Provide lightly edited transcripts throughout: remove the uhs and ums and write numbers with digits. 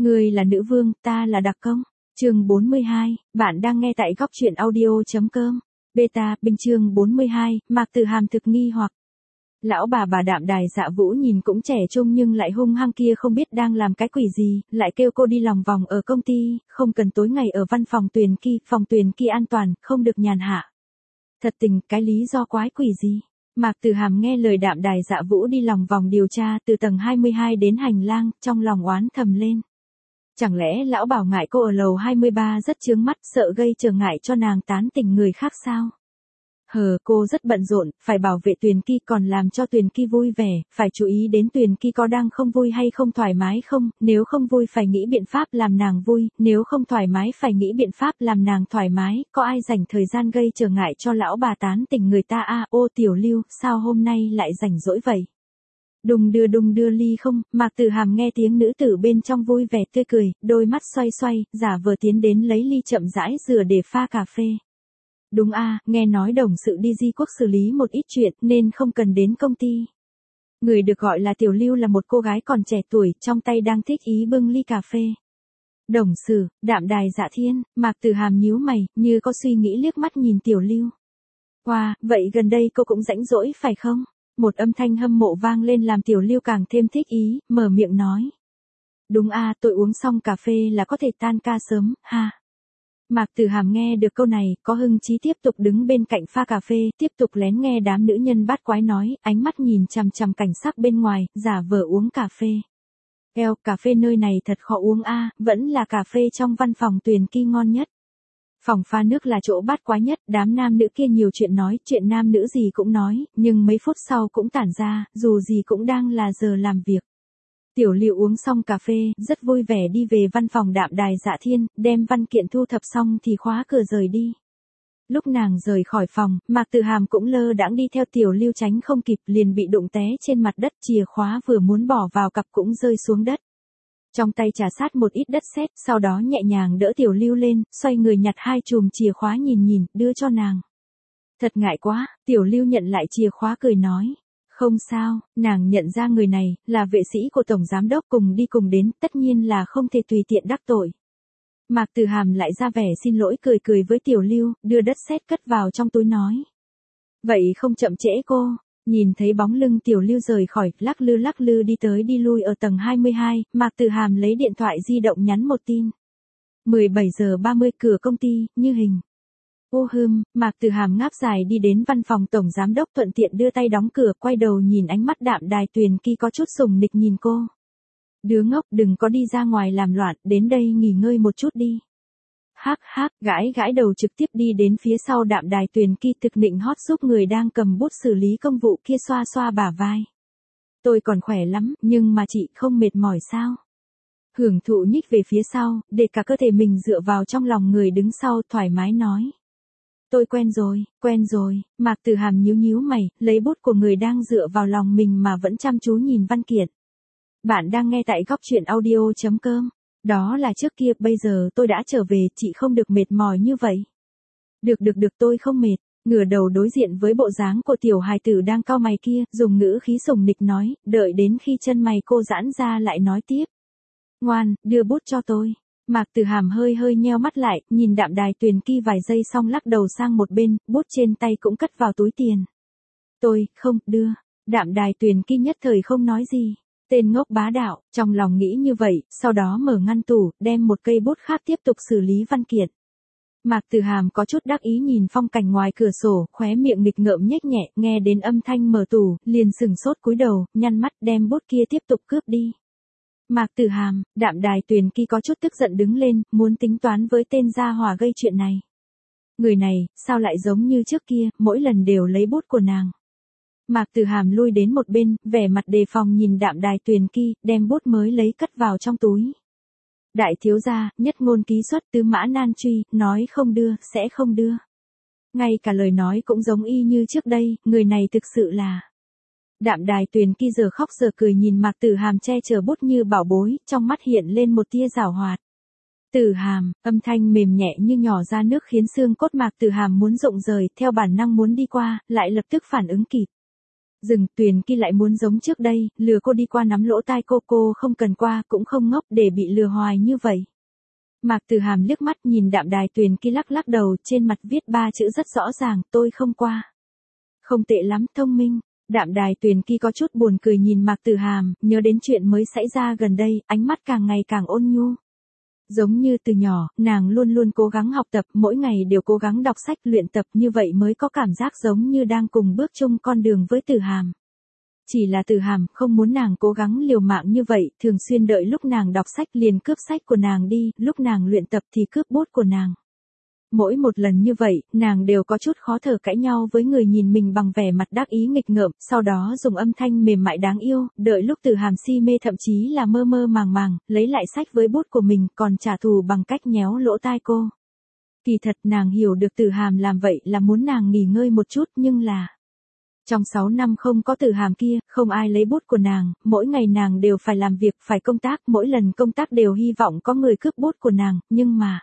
Ngươi là nữ vương, ta là đặc công. Chương 42, bạn đang nghe tại góc truyện audio.com. Beta, Bình chương 42, Mạc Tử Hàm thực nghi hoặc. Lão bà Đạm Đài Dạ Vũ nhìn cũng trẻ trung nhưng lại hung hăng kia không biết đang làm cái quỷ gì, lại kêu cô đi lòng vòng ở công ty, không cần tối ngày ở văn phòng phòng Tuyền Ki an toàn, không được nhàn hạ. Thật tình, cái lý do quái quỷ gì? Mạc Tử Hàm nghe lời Đạm Đài Dạ Vũ đi lòng vòng điều tra từ tầng 22 đến hành lang, trong lòng oán thầm lên. Chẳng lẽ lão bảo ngại cô ở lầu 23 rất chướng mắt, sợ gây trở ngại cho nàng tán tỉnh người khác sao? Cô rất bận rộn, phải bảo vệ Tuyền Ki còn làm cho Tuyền Ki vui vẻ, phải chú ý đến Tuyền Ki có đang không vui hay không thoải mái không, nếu không vui phải nghĩ biện pháp làm nàng vui, nếu không thoải mái phải nghĩ biện pháp làm nàng thoải mái, có ai dành thời gian gây trở ngại cho lão bà tán tỉnh người ta à? Ô Tiểu Lưu, sao hôm nay lại rảnh rỗi vậy? Đùng đưa ly không, Mạc Tử Hàm nghe tiếng nữ tử bên trong vui vẻ tươi cười, đôi mắt xoay xoay, giả vờ tiến đến lấy ly chậm rãi rửa để pha cà phê. Đúng a, nghe nói đồng sự đi Di Quốc xử lý một ít chuyện nên không cần đến công ty. Người được gọi là Tiểu Lưu là một cô gái còn trẻ tuổi, trong tay đang thích ý bưng ly cà phê. Đồng sự, Đạm Đài Dạ Thiên, Mạc Tử Hàm nhíu mày, như có suy nghĩ liếc mắt nhìn Tiểu Lưu. Wow, vậy gần đây cô cũng rảnh rỗi phải không? Một âm thanh hâm mộ vang lên làm Tiểu Lưu càng thêm thích ý, mở miệng nói. Đúng a, tôi uống xong cà phê là có thể tan ca sớm, ha. Mạc Tử Hàm nghe được câu này, có hưng chí tiếp tục đứng bên cạnh pha cà phê, tiếp tục lén nghe đám nữ nhân bát quái nói, ánh mắt nhìn chằm chằm cảnh sắc bên ngoài, giả vờ uống cà phê. Eo, cà phê nơi này thật khó uống a, vẫn là cà phê trong văn phòng Tuyền Ki ngon nhất. Phòng pha nước là chỗ bát quái nhất, đám nam nữ kia nhiều chuyện nói, chuyện nam nữ gì cũng nói, nhưng mấy phút sau cũng tản ra, dù gì cũng đang là giờ làm việc. Tiểu Lưu uống xong cà phê, rất vui vẻ đi về văn phòng Đạm Đài Dạ Thiên, đem văn kiện thu thập xong thì khóa cửa rời đi. Lúc nàng rời khỏi phòng, Mạc Tử Hàm cũng lơ đãng đi theo Tiểu Lưu tránh không kịp liền bị đụng té trên mặt đất, chìa khóa vừa muốn bỏ vào cặp cũng rơi xuống đất. Trong tay trà sát một ít đất sét, sau đó nhẹ nhàng đỡ Tiểu Lưu lên, xoay người nhặt hai chùm chìa khóa nhìn, đưa cho nàng. Thật ngại quá, Tiểu Lưu nhận lại chìa khóa cười nói. Không sao, nàng nhận ra người này, là vệ sĩ của Tổng Giám Đốc cùng đi cùng đến, tất nhiên là không thể tùy tiện đắc tội. Mạc Tử Hàm lại ra vẻ xin lỗi cười với Tiểu Lưu, đưa đất sét cất vào trong túi nói. Vậy không chậm trễ cô, nhìn thấy bóng lưng Tiểu Lưu rời khỏi, lắc lư đi tới đi lui ở tầng 22, Mạc Tử Hàm lấy điện thoại di động nhắn một tin. 17 giờ 30 cửa công ty, Như Hình. Mạc Tử Hàm ngáp dài đi đến văn phòng Tổng Giám Đốc thuận tiện đưa tay đóng cửa, quay đầu nhìn ánh mắt Đạm Đài Tuyền Ki có chút sùng nịch nhìn cô. Đứa ngốc đừng có đi ra ngoài làm loạn, đến đây nghỉ ngơi một chút đi. Hắc, gãi đầu trực tiếp đi đến phía sau Đạm Đài Tuyền Ki thực nịnh hót giúp người đang cầm bút xử lý công vụ kia xoa bả vai. Tôi còn khỏe lắm, nhưng mà chị không mệt mỏi sao? Hưởng thụ nhích về phía sau, để cả cơ thể mình dựa vào trong lòng người đứng sau thoải mái nói. Tôi quen rồi, Mạc Tử Hàm nhíu mày, lấy bút của người đang dựa vào lòng mình mà vẫn chăm chú nhìn văn kiện. Bạn đang nghe tại góc truyện audio.com. Đó là trước kia, bây giờ tôi đã trở về, chị không được mệt mỏi như vậy. Được tôi không mệt, ngửa đầu đối diện với bộ dáng của tiểu hài tử đang cau mày kia, dùng ngữ khí sùng nịch nói, đợi đến khi chân mày cô giãn ra lại nói tiếp. Ngoan, đưa bút cho tôi. Mạc Tử Hàm hơi nheo mắt lại, nhìn Đạm Đài Tuyền Ki vài giây xong lắc đầu sang một bên, bút trên tay cũng cất vào túi tiền. Tôi, không, đưa. Đạm Đài Tuyền Ki nhất thời không nói gì. Tên ngốc bá đạo, trong lòng nghĩ như vậy, sau đó mở ngăn tủ, đem một cây bút khác tiếp tục xử lý văn kiện. Mạc Tử Hàm có chút đắc ý nhìn phong cảnh ngoài cửa sổ, khóe miệng nghịch ngợm nhếch nhẹ, nghe đến âm thanh mở tủ, liền sừng sốt cúi đầu, nhăn mắt đem bút kia tiếp tục cướp đi. Mạc Tử Hàm, Đạm Đài Tuyền Ki có chút tức giận đứng lên, muốn tính toán với tên gia hỏa gây chuyện này. Người này, sao lại giống như trước kia, mỗi lần đều lấy bút của nàng. Mạc Tử Hàm lui đến một bên, vẻ mặt đề phòng nhìn Đạm Đài Tuyền Ki, đem bút mới lấy cất vào trong túi. Đại thiếu gia, nhất ngôn ký xuất tứ mã nan truy, nói không đưa, sẽ không đưa. Ngay cả lời nói cũng giống y như trước đây, người này thực sự là... Đạm Đài Tuyền Ki giờ khóc giờ cười nhìn Mạc Tử Hàm che chở bút như bảo bối, trong mắt hiện lên một tia giảo hoạt. Tử Hàm, âm thanh mềm nhẹ như nhỏ ra nước khiến xương cốt Mạc Tử Hàm muốn rụng rời, theo bản năng muốn đi qua, lại lập tức phản ứng kịp. Dừng, Tuyền Ki lại muốn giống trước đây, lừa cô đi qua nắm lỗ tai cô không cần qua, cũng không ngốc để bị lừa hoài như vậy. Mạc Tử Hàm liếc mắt nhìn đạm đài Tuyền Ki lắc lắc đầu, trên mặt viết 3 chữ rất rõ ràng, tôi không qua. Không tệ lắm, thông minh. Đạm đài Tuyền Ki có chút buồn cười nhìn Mạc Tử Hàm, nhớ đến chuyện mới xảy ra gần đây, ánh mắt càng ngày càng ôn nhu. Giống như từ nhỏ, nàng luôn luôn cố gắng học tập, mỗi ngày đều cố gắng đọc sách luyện tập, như vậy mới có cảm giác giống như đang cùng bước chung con đường với Tử Hàm. Chỉ là Tử Hàm không muốn nàng cố gắng liều mạng như vậy, thường xuyên đợi lúc nàng đọc sách liền cướp sách của nàng đi, lúc nàng luyện tập thì cướp bút của nàng. Mỗi một lần như vậy, nàng đều có chút khó thở, cãi nhau với người nhìn mình bằng vẻ mặt đắc ý nghịch ngợm, sau đó dùng âm thanh mềm mại đáng yêu, đợi lúc Tử Hàm si mê thậm chí là mơ mơ màng màng, lấy lại sách với bút của mình, còn trả thù bằng cách nhéo lỗ tai cô. Kỳ thật nàng hiểu được Tử Hàm làm vậy là muốn nàng nghỉ ngơi một chút, nhưng là trong 6 năm không có Tử Hàm kia, không ai lấy bút của nàng, mỗi ngày nàng đều phải làm việc, phải công tác, mỗi lần công tác đều hy vọng có người cướp bút của nàng, nhưng mà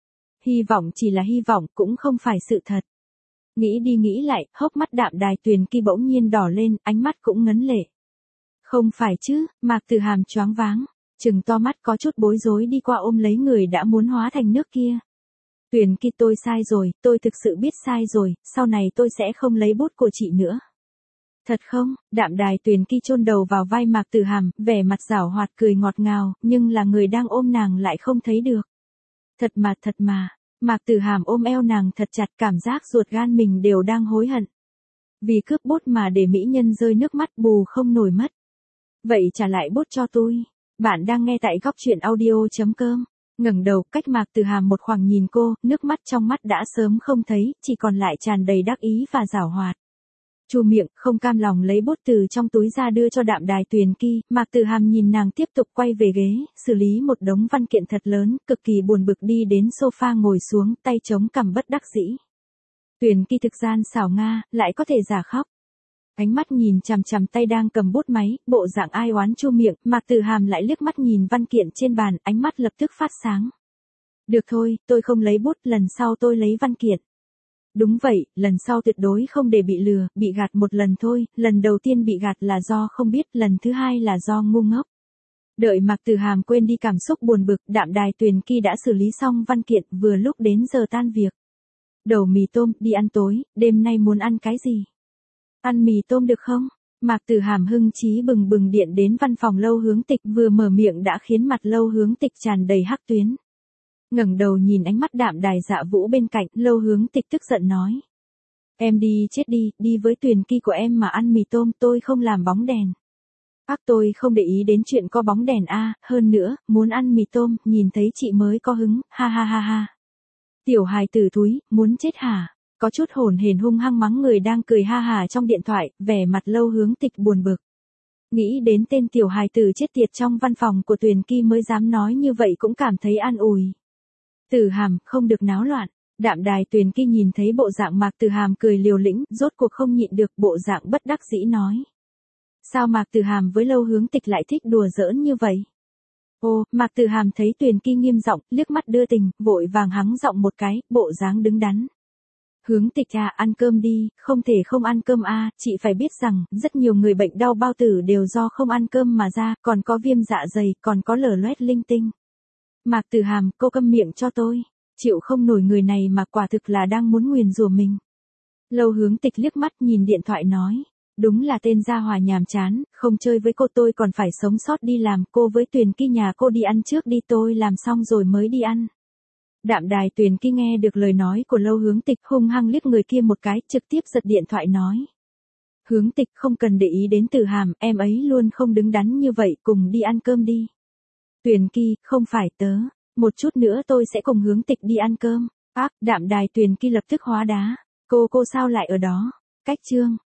hy vọng chỉ là hy vọng, cũng không phải sự thật. Nghĩ đi nghĩ lại, hốc mắt đạm đài Tuyền Ki bỗng nhiên đỏ lên, ánh mắt cũng ngấn lệ. Không phải chứ, Mạc Tử Hàm choáng váng, trừng to mắt có chút bối rối đi qua ôm lấy người đã muốn hóa thành nước kia. Tuyền Ki, tôi sai rồi, tôi thực sự biết sai rồi, sau này tôi sẽ không lấy bút của chị nữa. Thật không? Đạm đài Tuyền Ki chôn đầu vào vai Mạc Tử Hàm, vẻ mặt giảo hoạt cười ngọt ngào, nhưng là người đang ôm nàng lại không thấy được. Thật mà. Mạc Tử Hàm ôm eo nàng thật chặt, cảm giác ruột gan mình đều đang hối hận. Vì cướp bút mà để mỹ nhân rơi nước mắt, bù không nổi mất. Vậy trả lại bút cho tôi. Bạn đang nghe tại góc truyện audio.com. Ngẩng đầu, cách Mạc Tử Hàm một khoảng nhìn cô, nước mắt trong mắt đã sớm không thấy, chỉ còn lại tràn đầy đắc ý và giảo hoạt. Chu miệng, không cam lòng lấy bút từ trong túi ra đưa cho đạm đài Tuyền Ki, Mạc Tử Hàm nhìn nàng tiếp tục quay về ghế, xử lý một đống văn kiện thật lớn, cực kỳ buồn bực đi đến sofa ngồi xuống, tay chống cằm bất đắc dĩ. Tuyền Ki thực gian xảo Nga, lại có thể giả khóc. Ánh mắt nhìn chằm chằm tay đang cầm bút máy, bộ dạng ai oán chu miệng, Mạc Tử Hàm lại liếc mắt nhìn văn kiện trên bàn, ánh mắt lập tức phát sáng. Được thôi, tôi không lấy bút, lần sau tôi lấy văn kiện. Đúng vậy, lần sau tuyệt đối không để bị lừa, bị gạt một lần thôi, lần đầu tiên bị gạt là do không biết, lần thứ hai là do ngu ngốc. Đợi Mạc Tử Hàm quên đi cảm xúc buồn bực, đạm đài Tuyền Ki đã xử lý xong văn kiện, vừa lúc đến giờ tan việc. Đầu mì tôm, đi ăn tối, đêm nay muốn ăn cái gì? Ăn mì tôm được không? Mạc Tử Hàm hưng chí bừng bừng điện đến văn phòng Lâu Hướng Tịch, vừa mở miệng đã khiến mặt Lâu Hướng Tịch tràn đầy hắc tuyến. Ngẩng đầu nhìn ánh mắt đạm đài Dạ Vũ bên cạnh, Lâu Hướng Tịch tức giận nói. Em đi chết đi, đi với Tuyền Ki của em mà ăn mì tôm, tôi không làm bóng đèn. Tôi không để ý đến chuyện có bóng đèn hơn nữa, muốn ăn mì tôm, nhìn thấy chị mới có hứng, ha ha ha ha. Tiểu hài tử thúi, muốn chết hả? Có chút hồn hển hung hăng mắng người đang cười ha hà trong điện thoại, vẻ mặt Lâu Hướng Tịch buồn bực. Nghĩ đến tên tiểu hài tử chết tiệt trong văn phòng của Tuyền Ki mới dám nói như vậy cũng cảm thấy an ủi. Tử Hàm, không được náo loạn. Đạm đài Tuyền Ki nhìn thấy bộ dạng Mạc Tử Hàm cười liều lĩnh, rốt cuộc không nhịn được, bộ dạng bất đắc dĩ nói. Sao Mạc Tử Hàm với Lâu Hướng Tịch lại thích đùa giỡn như vậy? Mạc Tử Hàm thấy Tuyền Ki nghiêm giọng, liếc mắt đưa tình, vội vàng hắng giọng một cái, bộ dáng đứng đắn. Hướng Tịch ăn cơm đi, không thể không ăn cơm chị phải biết rằng, rất nhiều người bệnh đau bao tử đều do không ăn cơm mà ra, còn có viêm dạ dày, còn có lở loét linh tinh. Mạc Tử Hàm, cô câm miệng cho tôi, chịu không nổi người này mà quả thực là đang muốn nguyền rủa mình. Lâu Hướng Tịch liếc mắt nhìn điện thoại nói, đúng là tên gia hòa nhàm chán, không chơi với cô tôi còn phải sống sót đi làm, cô với Tuyền Ki nhà cô đi ăn trước đi, tôi làm xong rồi mới đi ăn. Đạm đài Tuyền Ki nghe được lời nói của Lâu Hướng Tịch, hung hăng liếc người kia một cái, trực tiếp giật điện thoại nói. Hướng Tịch, không cần để ý đến Tử Hàm, em ấy luôn không đứng đắn như vậy, cùng đi ăn cơm đi. Tuyền Ki, không phải tớ, một chút nữa tôi sẽ cùng Hướng Tịch đi ăn cơm. Đạm đài Tuyền Ki lập tức hóa đá. Cô sao lại ở đó? Cách chương.